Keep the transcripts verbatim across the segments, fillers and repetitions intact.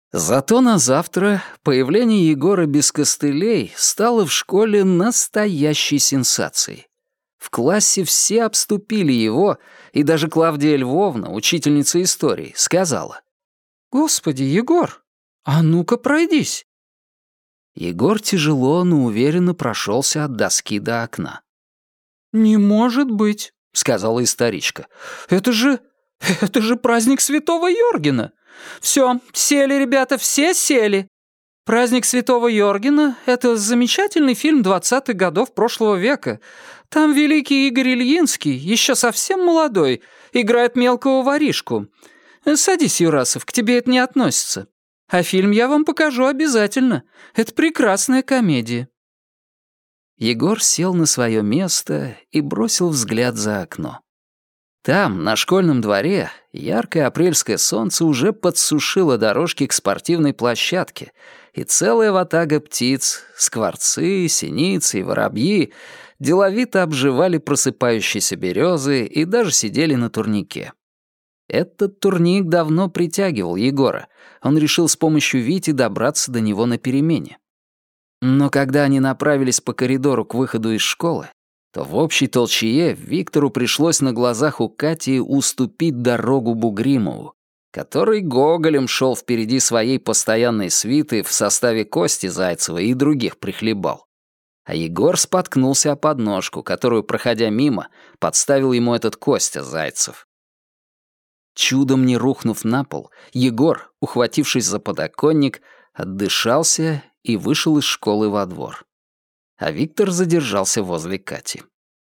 Зато на завтра появление Егора без костылей стало в школе настоящей сенсацией. В классе все обступили его, и даже Клавдия Львовна, учительница истории, сказала: «Господи, Егор, а ну-ка пройдись». Егор тяжело, но уверенно прошелся от доски до окна. «Не может быть», — сказала историчка. «Это же... это же праздник Святого Йоргена. Все, сели, ребята, все сели. Праздник Святого Йоргена — это замечательный фильм двадцатых годов прошлого века. Там великий Игорь Ильинский, еще совсем молодой, играет мелкого воришку. Садись, Юрасов, к тебе это не относится. А фильм я вам покажу обязательно. Это прекрасная комедия». Егор сел на свое место и бросил взгляд за окно. Там, на школьном дворе, яркое апрельское солнце уже подсушило дорожки к спортивной площадке, и целая ватага птиц, скворцы, синицы и воробьи, деловито обживали просыпающиеся березы и даже сидели на турнике. Этот турник давно притягивал Егора. Он решил с помощью Вити добраться до него на перемене. Но когда они направились по коридору к выходу из школы, то в общей толчее Виктору пришлось на глазах у Кати уступить дорогу Бугримову, который гоголем шел впереди своей постоянной свиты в составе Кости Зайцева и других прихлебал. А Егор споткнулся о подножку, которую, проходя мимо, подставил ему этот Костя Зайцев. Чудом не рухнув на пол, Егор, ухватившись за подоконник, отдышался и вышел из школы во двор. А Виктор задержался возле Кати.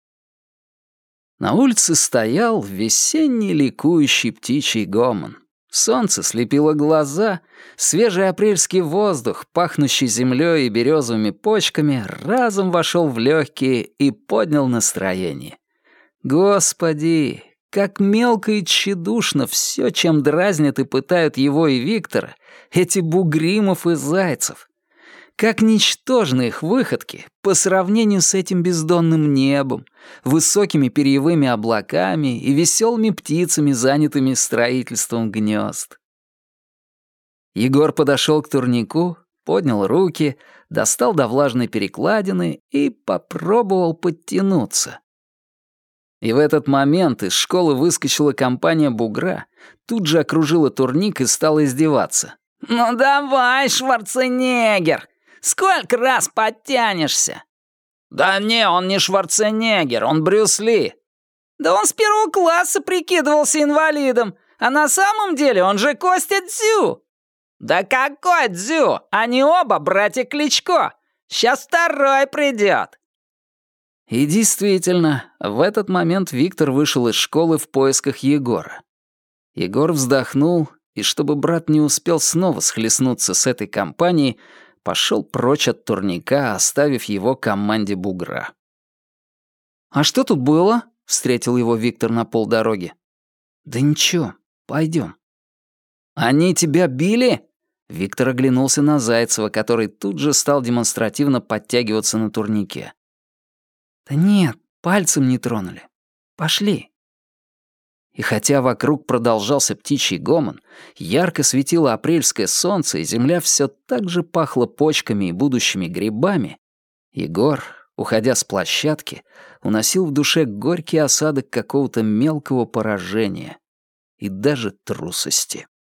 На улице стоял весенний ликующий птичий гомон. Солнце слепило глаза, свежий апрельский воздух, пахнущий землей и березовыми почками, разом вошел в легкие и поднял настроение. Господи, как мелко и тщедушно все, чем дразнят и пытают его и Виктора, эти Бугримов и Зайцев. Как ничтожны их выходки по сравнению с этим бездонным небом, высокими перьевыми облаками и веселыми птицами, занятыми строительством гнезд. Егор подошел к турнику, поднял руки, достал до влажной перекладины и попробовал подтянуться. И в этот момент из школы выскочила компания бугра, тут же окружила турник и стала издеваться. «Ну давай, Шварценеггер! Сколько раз подтянешься?» «Да не, он не Шварценеггер, он Брюс Ли». «Да он с первого класса прикидывался инвалидом, а на самом деле он же Костя Дзю». «Да какой Дзю? Они оба братья Кличко. Сейчас второй придет». И действительно, в этот момент Виктор вышел из школы в поисках Егора. Егор вздохнул, и чтобы брат не успел снова схлестнуться с этой компанией, пошел прочь от турника, оставив его команде бугра. «А что тут было?» — встретил его Виктор на полдороги. «Да ничего, пойдем». «Они тебя били?» Виктор оглянулся на Зайцева, который тут же стал демонстративно подтягиваться на турнике. «Да нет, пальцем не тронули. Пошли». И хотя вокруг продолжался птичий гомон, ярко светило апрельское солнце, и земля все так же пахла почками и будущими грибами, Егор, уходя с площадки, уносил в душе горький осадок какого-то мелкого поражения и даже трусости.